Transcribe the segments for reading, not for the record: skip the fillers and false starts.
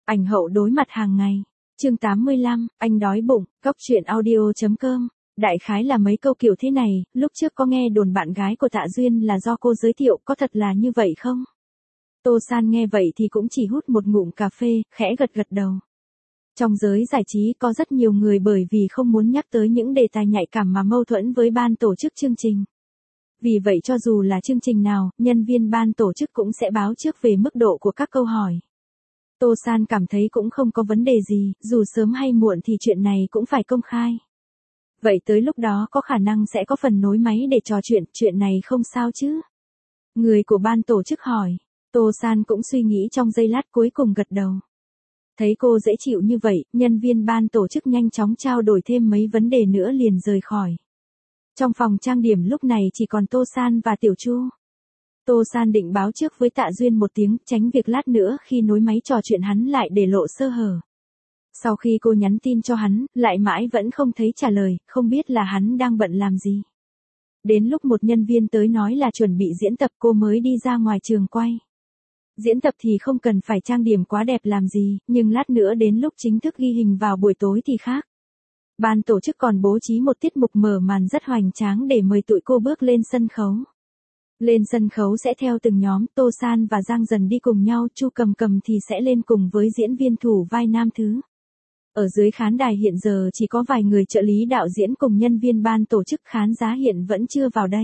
Ảnh hậu đối mặt hàng ngày. Chương 85, anh đói bụng, cóc truyện audio.com. Đại khái là mấy câu kiểu thế này, lúc trước có nghe đồn bạn gái của Tạ Duyên là do cô giới thiệu, có thật là như vậy không? Tô San nghe vậy thì cũng chỉ hút một ngụm cà phê, khẽ gật gật đầu. Trong giới giải trí có rất nhiều người bởi vì không muốn nhắc tới những đề tài nhạy cảm mà mâu thuẫn với ban tổ chức chương trình. Vì vậy cho dù là chương trình nào, nhân viên ban tổ chức cũng sẽ báo trước về mức độ của các câu hỏi. Tô San cảm thấy cũng không có vấn đề gì, dù sớm hay muộn thì chuyện này cũng phải công khai. Vậy tới lúc đó có khả năng sẽ có phần nối máy để trò chuyện này không sao chứ? Người của ban tổ chức hỏi. Tô San cũng suy nghĩ trong giây lát cuối cùng gật đầu. Thấy cô dễ chịu như vậy, nhân viên ban tổ chức nhanh chóng trao đổi thêm mấy vấn đề nữa liền rời khỏi. Trong phòng trang điểm lúc này chỉ còn Tô San và Tiểu Chu. Tô San định báo trước với Tạ Duyên một tiếng, tránh việc lát nữa khi nối máy trò chuyện hắn lại để lộ sơ hở. Sau khi cô nhắn tin cho hắn, lại mãi vẫn không thấy trả lời, không biết là hắn đang bận làm gì. Đến lúc một nhân viên tới nói là chuẩn bị diễn tập cô mới đi ra ngoài trường quay. Diễn tập thì không cần phải trang điểm quá đẹp làm gì, nhưng lát nữa đến lúc chính thức ghi hình vào buổi tối thì khác. Ban tổ chức còn bố trí một tiết mục mở màn rất hoành tráng để mời tụi cô bước lên sân khấu. Lên sân khấu sẽ theo từng nhóm, Tô San và Giang Dần đi cùng nhau, Chu Cầm Cầm thì sẽ lên cùng với diễn viên thủ vai nam thứ. Ở dưới khán đài hiện giờ chỉ có vài người trợ lý đạo diễn cùng nhân viên ban tổ chức, khán giả hiện vẫn chưa vào đây.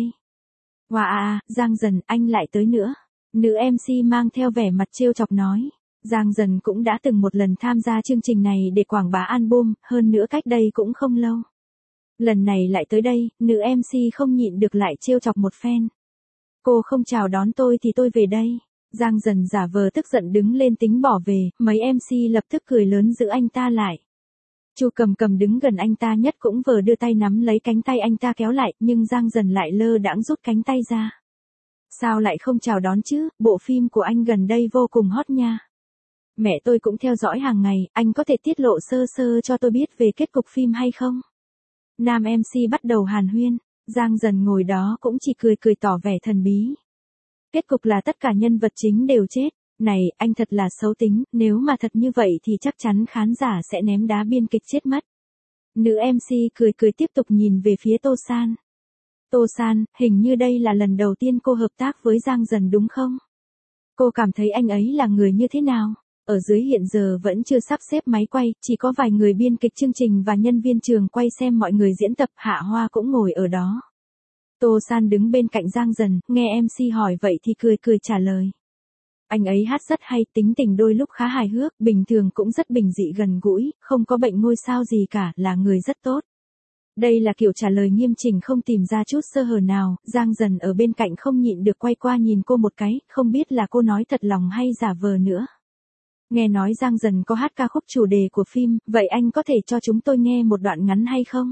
Wow, Giang Dần, anh lại tới nữa. Nữ MC mang theo vẻ mặt trêu chọc nói. Giang Dần cũng đã từng một lần tham gia chương trình này để quảng bá album, hơn nữa cách đây cũng không lâu. Lần này lại tới đây, nữ MC không nhịn được lại trêu chọc một phen. Cô không chào đón tôi thì tôi về đây. Giang Dần giả vờ tức giận đứng lên tính bỏ về, mấy MC lập tức cười lớn giữ anh ta lại. Chu Cầm Cầm đứng gần anh ta nhất cũng vừa đưa tay nắm lấy cánh tay anh ta kéo lại, nhưng Giang Dần lại lơ đãng rút cánh tay ra. Sao lại không chào đón chứ, bộ phim của anh gần đây vô cùng hot nha. Mẹ tôi cũng theo dõi hàng ngày, anh có thể tiết lộ sơ sơ cho tôi biết về kết cục phim hay không? Nam MC bắt đầu hàn huyên, Giang Dần ngồi đó cũng chỉ cười tỏ vẻ thần bí. Kết cục là tất cả nhân vật chính đều chết. Này, anh thật là xấu tính, nếu mà thật như vậy thì chắc chắn khán giả sẽ ném đá biên kịch chết mất. Nữ MC cười tiếp tục nhìn về phía Tô San. Tô San, hình như đây là lần đầu tiên cô hợp tác với Giang Dần đúng không? Cô cảm thấy anh ấy là người như thế nào? Ở dưới hiện giờ vẫn chưa sắp xếp máy quay, chỉ có vài người biên kịch chương trình và nhân viên trường quay xem mọi người diễn tập, Hạ Hoa cũng ngồi ở đó. Tô San đứng bên cạnh Giang Dần, nghe MC hỏi vậy thì cười trả lời. Anh ấy hát rất hay, tính tình đôi lúc khá hài hước, bình thường cũng rất bình dị gần gũi, không có bệnh ngôi sao gì cả, là người rất tốt. Đây là kiểu trả lời nghiêm chỉnh không tìm ra chút sơ hở nào, Giang Dần ở bên cạnh không nhịn được quay qua nhìn cô một cái, không biết là cô nói thật lòng hay giả vờ nữa. Nghe nói Giang Dần có hát ca khúc chủ đề của phim, vậy anh có thể cho chúng tôi nghe một đoạn ngắn hay không?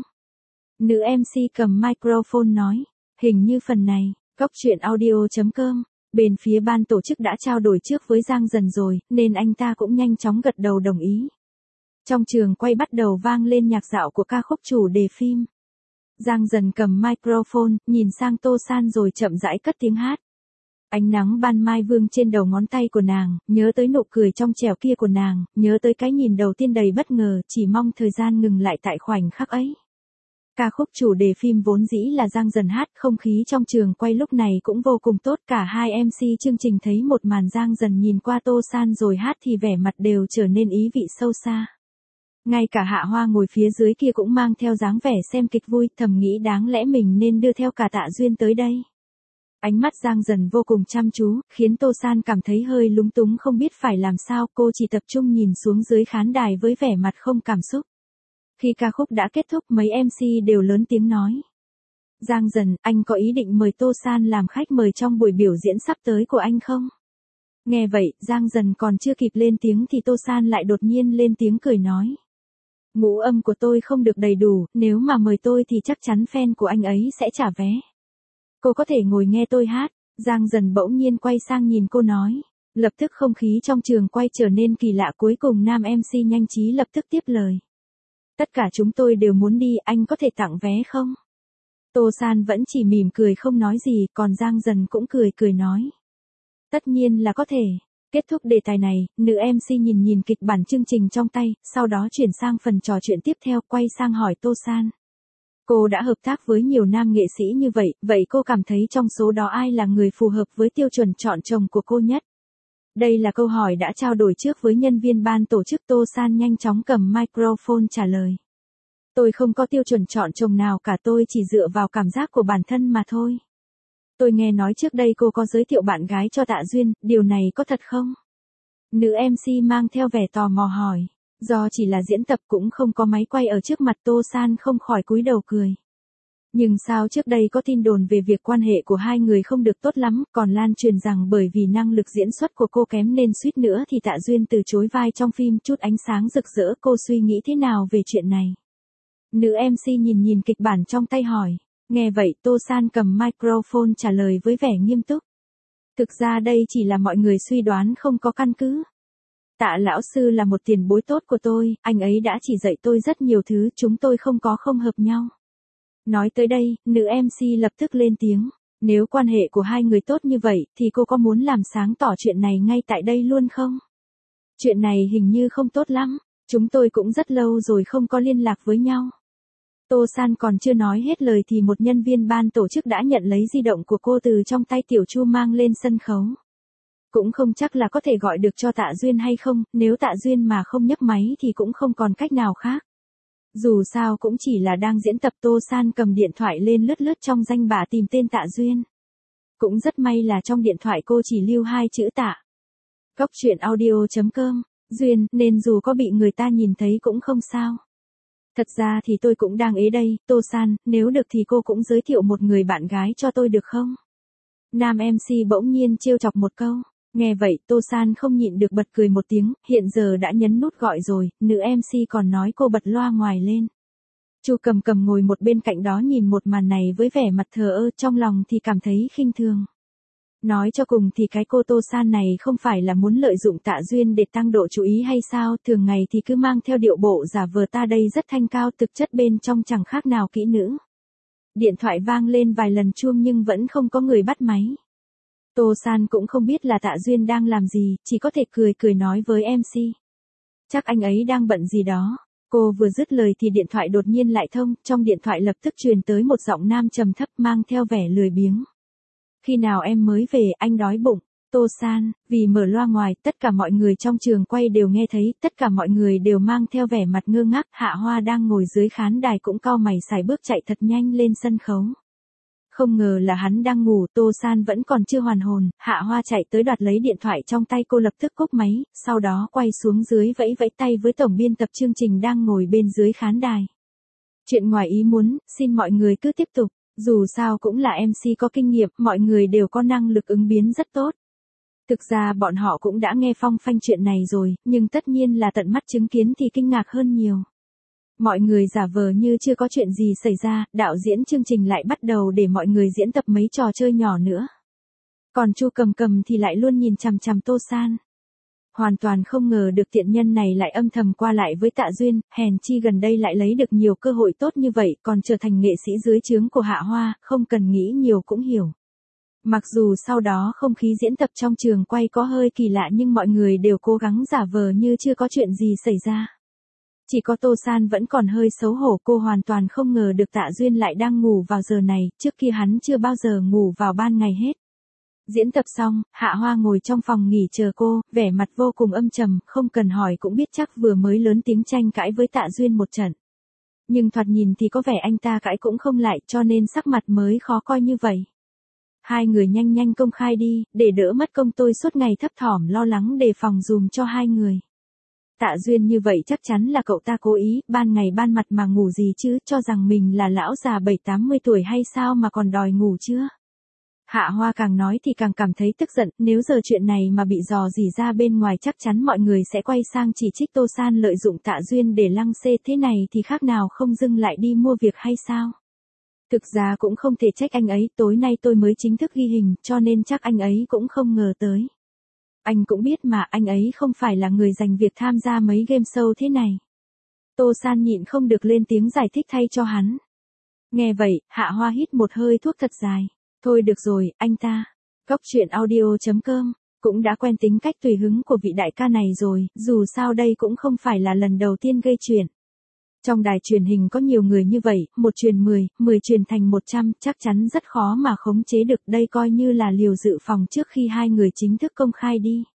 Nữ MC cầm microphone nói, hình như phần này, cóc truyện audio.com. Bên phía ban tổ chức đã trao đổi trước với Giang Dần rồi, nên anh ta cũng nhanh chóng gật đầu đồng ý. Trong trường quay bắt đầu vang lên nhạc dạo của ca khúc chủ đề phim. Giang Dần cầm microphone, nhìn sang Tô San rồi chậm rãi cất tiếng hát. Ánh nắng ban mai vương trên đầu ngón tay của nàng, nhớ tới nụ cười trong trẻo kia của nàng, nhớ tới cái nhìn đầu tiên đầy bất ngờ, chỉ mong thời gian ngừng lại tại khoảnh khắc ấy. Ca khúc chủ đề phim vốn dĩ là Giang Dần hát, không khí trong trường quay lúc này cũng vô cùng tốt, cả hai MC chương trình thấy một màn Giang Dần nhìn qua Tô San rồi hát thì vẻ mặt đều trở nên ý vị sâu xa. Ngay cả Hạ Hoa ngồi phía dưới kia cũng mang theo dáng vẻ xem kịch vui, thầm nghĩ đáng lẽ mình nên đưa theo cả Tạ Duyên tới đây. Ánh mắt Giang Dần vô cùng chăm chú, khiến Tô San cảm thấy hơi lúng túng không biết phải làm sao, cô chỉ tập trung nhìn xuống dưới khán đài với vẻ mặt không cảm xúc. Khi ca khúc đã kết thúc mấy MC đều lớn tiếng nói. Giang Dần, anh có ý định mời Tô San làm khách mời trong buổi biểu diễn sắp tới của anh không? Nghe vậy, Giang Dần còn chưa kịp lên tiếng thì Tô San lại đột nhiên lên tiếng cười nói. Ngũ âm của tôi không được đầy đủ, nếu mà mời tôi thì chắc chắn fan của anh ấy sẽ trả vé. Cô có thể ngồi nghe tôi hát. Giang Dần bỗng nhiên quay sang nhìn cô nói. Lập tức không khí trong trường quay trở nên kỳ lạ, cuối cùng nam MC nhanh trí lập tức tiếp lời. Tất cả chúng tôi đều muốn đi, anh có thể tặng vé không? Tô San vẫn chỉ mỉm cười không nói gì, còn Giang Dần cũng cười nói. Tất nhiên là có thể. Kết thúc đề tài này, nữ MC nhìn nhìn kịch bản chương trình trong tay, sau đó chuyển sang phần trò chuyện tiếp theo, quay sang hỏi Tô San. Cô đã hợp tác với nhiều nam nghệ sĩ như vậy, vậy cô cảm thấy trong số đó ai là người phù hợp với tiêu chuẩn chọn chồng của cô nhất? Đây là câu hỏi đã trao đổi trước với nhân viên ban tổ chức. Tô San nhanh chóng cầm microphone trả lời. Tôi không có tiêu chuẩn chọn chồng nào cả, tôi chỉ dựa vào cảm giác của bản thân mà thôi. Tôi nghe nói trước đây cô có giới thiệu bạn gái cho Tạ Duyên, điều này có thật không? Nữ MC mang theo vẻ tò mò hỏi. Do chỉ là diễn tập cũng không có máy quay ở trước mặt, Tô San không khỏi cúi đầu cười. Nhưng sao trước đây có tin đồn về việc quan hệ của hai người không được tốt lắm, còn lan truyền rằng bởi vì năng lực diễn xuất của cô kém nên suýt nữa thì Tạ Duyên từ chối vai trong phim Chút Ánh Sáng Rực Rỡ. Cô suy nghĩ thế nào về chuyện này? Nữ MC nhìn nhìn kịch bản trong tay hỏi. Nghe vậy Tô San cầm microphone trả lời với vẻ nghiêm túc. Thực ra đây chỉ là mọi người suy đoán không có căn cứ. Tạ lão sư là một tiền bối tốt của tôi, anh ấy đã chỉ dạy tôi rất nhiều thứ, chúng tôi không hợp nhau. Nói tới đây, nữ MC lập tức lên tiếng. Nếu quan hệ của hai người tốt như vậy, thì cô có muốn làm sáng tỏ chuyện này ngay tại đây luôn không? Chuyện này hình như không tốt lắm, chúng tôi cũng rất lâu rồi không có liên lạc với nhau. Tô San còn chưa nói hết lời thì một nhân viên ban tổ chức đã nhận lấy di động của cô từ trong tay Tiểu Chu mang lên sân khấu. Cũng không chắc là có thể gọi được cho Tạ Duyên hay không, nếu Tạ Duyên mà không nhấc máy thì cũng không còn cách nào khác. Dù sao cũng chỉ là đang diễn tập. Tô San cầm điện thoại lên lướt lướt trong danh bạ tìm tên Tạ Duyên. Cũng rất may là trong điện thoại cô chỉ lưu 2 chữ Tạ. Góc truyện audio.com, Duyên, nên dù có bị người ta nhìn thấy cũng không sao. Thật ra thì tôi cũng đang ế đây, Tô San, nếu được thì cô cũng giới thiệu một người bạn gái cho tôi được không? Nam MC bỗng nhiên trêu chọc một câu. Nghe vậy Tô San không nhịn được bật cười một tiếng, hiện giờ đã nhấn nút gọi rồi, nữ MC còn nói cô bật loa ngoài lên. Chu Cầm Cầm ngồi một bên cạnh đó nhìn một màn này với vẻ mặt thờ ơ, trong lòng thì cảm thấy khinh thường. Nói cho cùng thì cái cô Tô San này không phải là muốn lợi dụng Tạ Duyên để tăng độ chú ý hay sao, thường ngày thì cứ mang theo điệu bộ giả vờ ta đây rất thanh cao, thực chất bên trong chẳng khác nào kỹ nữ. Điện thoại vang lên vài lần chuông nhưng vẫn không có người bắt máy. Tô San cũng không biết là Tạ Duyên đang làm gì, chỉ có thể cười nói với MC. Chắc anh ấy đang bận gì đó. Cô vừa dứt lời thì điện thoại đột nhiên lại thông, trong điện thoại lập tức truyền tới một giọng nam trầm thấp mang theo vẻ lười biếng. Khi nào em mới về, anh đói bụng. Tô San, vì mở loa ngoài, tất cả mọi người trong trường quay đều nghe thấy, tất cả mọi người đều mang theo vẻ mặt ngơ ngác. Hạ Hoa đang ngồi dưới khán đài cũng cau mày sải bước chạy thật nhanh lên sân khấu. Không ngờ là hắn đang ngủ. Tô San vẫn còn chưa hoàn hồn, Hạ Hoa chạy tới đoạt lấy điện thoại trong tay cô, lập tức cúp máy, sau đó quay xuống dưới vẫy tay với tổng biên tập chương trình đang ngồi bên dưới khán đài. Chuyện ngoài ý muốn, xin mọi người cứ tiếp tục, dù sao cũng là MC có kinh nghiệm, mọi người đều có năng lực ứng biến rất tốt. Thực ra bọn họ cũng đã nghe phong phanh chuyện này rồi, nhưng tất nhiên là tận mắt chứng kiến thì kinh ngạc hơn nhiều. Mọi người giả vờ như chưa có chuyện gì xảy ra, đạo diễn chương trình lại bắt đầu để mọi người diễn tập mấy trò chơi nhỏ nữa. Còn Chu Cầm Cầm thì lại luôn nhìn chằm chằm Tô San. Hoàn toàn không ngờ được tiện nhân này lại âm thầm qua lại với Tạ Duyên, hèn chi gần đây lại lấy được nhiều cơ hội tốt như vậy, còn trở thành nghệ sĩ dưới trướng của Hạ Hoa, không cần nghĩ nhiều cũng hiểu. Mặc dù sau đó không khí diễn tập trong trường quay có hơi kỳ lạ nhưng mọi người đều cố gắng giả vờ như chưa có chuyện gì xảy ra. Chỉ có Tô San vẫn còn hơi xấu hổ, cô hoàn toàn không ngờ được Tạ Duyên lại đang ngủ vào giờ này, trước kia hắn chưa bao giờ ngủ vào ban ngày hết. Diễn tập xong, Hạ Hoa ngồi trong phòng nghỉ chờ cô, vẻ mặt vô cùng âm trầm, không cần hỏi cũng biết chắc vừa mới lớn tiếng tranh cãi với Tạ Duyên một trận. Nhưng thoạt nhìn thì có vẻ anh ta cãi cũng không lại, cho nên sắc mặt mới khó coi như vậy. Hai người nhanh công khai đi, để đỡ mất công tôi suốt ngày thấp thỏm lo lắng đề phòng dùm cho hai người. Tạ Duyên như vậy chắc chắn là cậu ta cố ý, ban ngày ban mặt mà ngủ gì chứ, cho rằng mình là lão già 70-80 tuổi hay sao mà còn đòi ngủ chưa? Hạ Hoa càng nói thì càng cảm thấy tức giận, nếu giờ chuyện này mà bị dò dỉ ra bên ngoài chắc chắn mọi người sẽ quay sang chỉ trích Tô San lợi dụng Tạ Duyên để lăng xê, thế này thì khác nào không dưng lại đi mua việc hay sao? Thực ra cũng không thể trách anh ấy, tối nay tôi mới chính thức ghi hình, cho nên chắc anh ấy cũng không ngờ tới. Anh cũng biết mà, anh ấy không phải là người dành việc tham gia mấy game show thế này. Tô San nhịn không được lên tiếng giải thích thay cho hắn. Nghe vậy, Hạ Hoa hít một hơi thuốc thật dài. Thôi được rồi, anh ta. Góc truyện audio.com Cũng đã quen tính cách tùy hứng của vị đại ca này rồi, dù sao đây cũng không phải là lần đầu tiên gây chuyện. Trong đài truyền hình có nhiều người như vậy, một truyền 10, 10 truyền thành 100, chắc chắn rất khó mà khống chế được, đây coi như là liều dự phòng trước khi hai người chính thức công khai đi.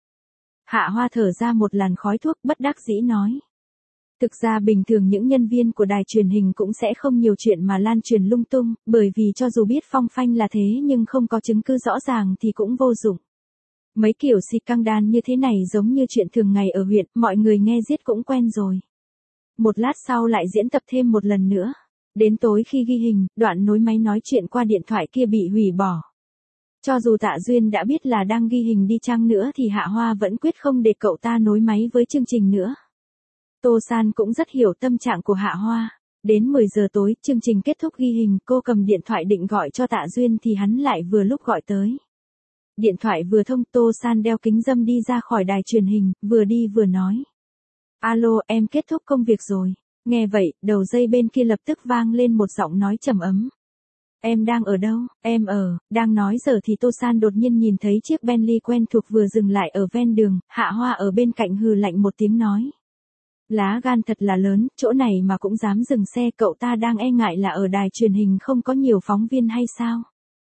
Hạ Hoa thở ra một làn khói thuốc bất đắc dĩ nói. Thực ra bình thường những nhân viên của đài truyền hình cũng sẽ không nhiều chuyện mà lan truyền lung tung, bởi vì cho dù biết phong phanh là thế nhưng không có chứng cứ rõ ràng thì cũng vô dụng. Mấy kiểu xì căng đan như thế này giống như chuyện thường ngày ở huyện, mọi người nghe giết cũng quen rồi. Một lát sau lại diễn tập thêm một lần nữa. Đến tối khi ghi hình, đoạn nối máy nói chuyện qua điện thoại kia bị hủy bỏ. Cho dù Tạ Duyên đã biết là đang ghi hình đi chăng nữa thì Hạ Hoa vẫn quyết không để cậu ta nối máy với chương trình nữa. Tô San cũng rất hiểu tâm trạng của Hạ Hoa. Đến 10 giờ tối, chương trình kết thúc ghi hình, cô cầm điện thoại định gọi cho Tạ Duyên thì hắn lại vừa lúc gọi tới. Điện thoại vừa thông, Tô San đeo kính râm đi ra khỏi đài truyền hình, vừa đi vừa nói. Alo, em kết thúc công việc rồi. Nghe vậy, đầu dây bên kia lập tức vang lên một giọng nói trầm ấm. Em đang ở đâu? Em đang nói giờ thì Tô San đột nhiên nhìn thấy chiếc Bentley quen thuộc vừa dừng lại ở ven đường, Hạ Hoa ở bên cạnh hừ lạnh một tiếng nói. Lá gan thật là lớn, chỗ này mà cũng dám dừng xe, cậu ta đang e ngại là ở đài truyền hình không có nhiều phóng viên hay sao?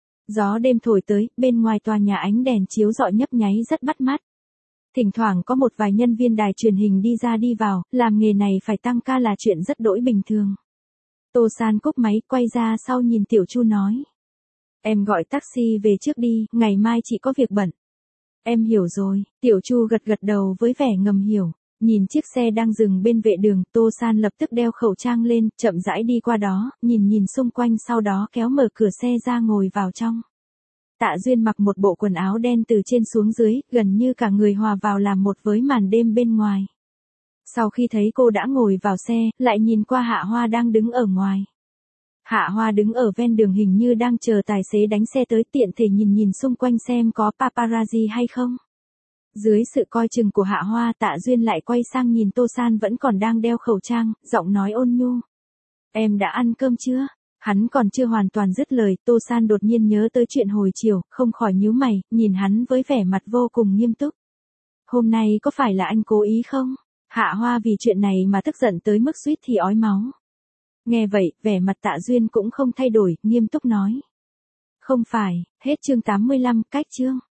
Gió đêm thổi tới, bên ngoài tòa nhà ánh đèn chiếu rọi nhấp nháy rất bắt mắt. Thỉnh thoảng có một vài nhân viên đài truyền hình đi ra đi vào, làm nghề này phải tăng ca là chuyện rất đỗi bình thường. Tô San cúp máy, quay ra sau nhìn Tiểu Chu nói. Em gọi taxi về trước đi, ngày mai chị có việc bận. Em hiểu rồi, Tiểu Chu gật gật đầu với vẻ ngầm hiểu. Nhìn chiếc xe đang dừng bên vệ đường, Tô San lập tức đeo khẩu trang lên, chậm rãi đi qua đó, nhìn xung quanh sau đó kéo mở cửa xe ra ngồi vào trong. Tạ Duyên mặc một bộ quần áo đen từ trên xuống dưới, gần như cả người hòa vào làm một với màn đêm bên ngoài. Sau khi thấy cô đã ngồi vào xe, lại nhìn qua Hạ Hoa đang đứng ở ngoài. Hạ Hoa đứng ở ven đường hình như đang chờ tài xế đánh xe tới, tiện thể nhìn xung quanh xem có paparazzi hay không. Dưới sự coi chừng của Hạ Hoa, Tạ Duyên lại quay sang nhìn Tô San vẫn còn đang đeo khẩu trang, giọng nói ôn nhu. Em đã ăn cơm chưa? Hắn còn chưa hoàn toàn dứt lời, Tô San đột nhiên nhớ tới chuyện hồi chiều, không khỏi nhíu mày, nhìn hắn với vẻ mặt vô cùng nghiêm túc. Hôm nay có phải là anh cố ý không? Hạ Hoa vì chuyện này mà tức giận tới mức suýt thì ói máu. Nghe vậy, vẻ mặt Tạ Duyên cũng không thay đổi, nghiêm túc nói. Không phải, hết chương 85, cách chương.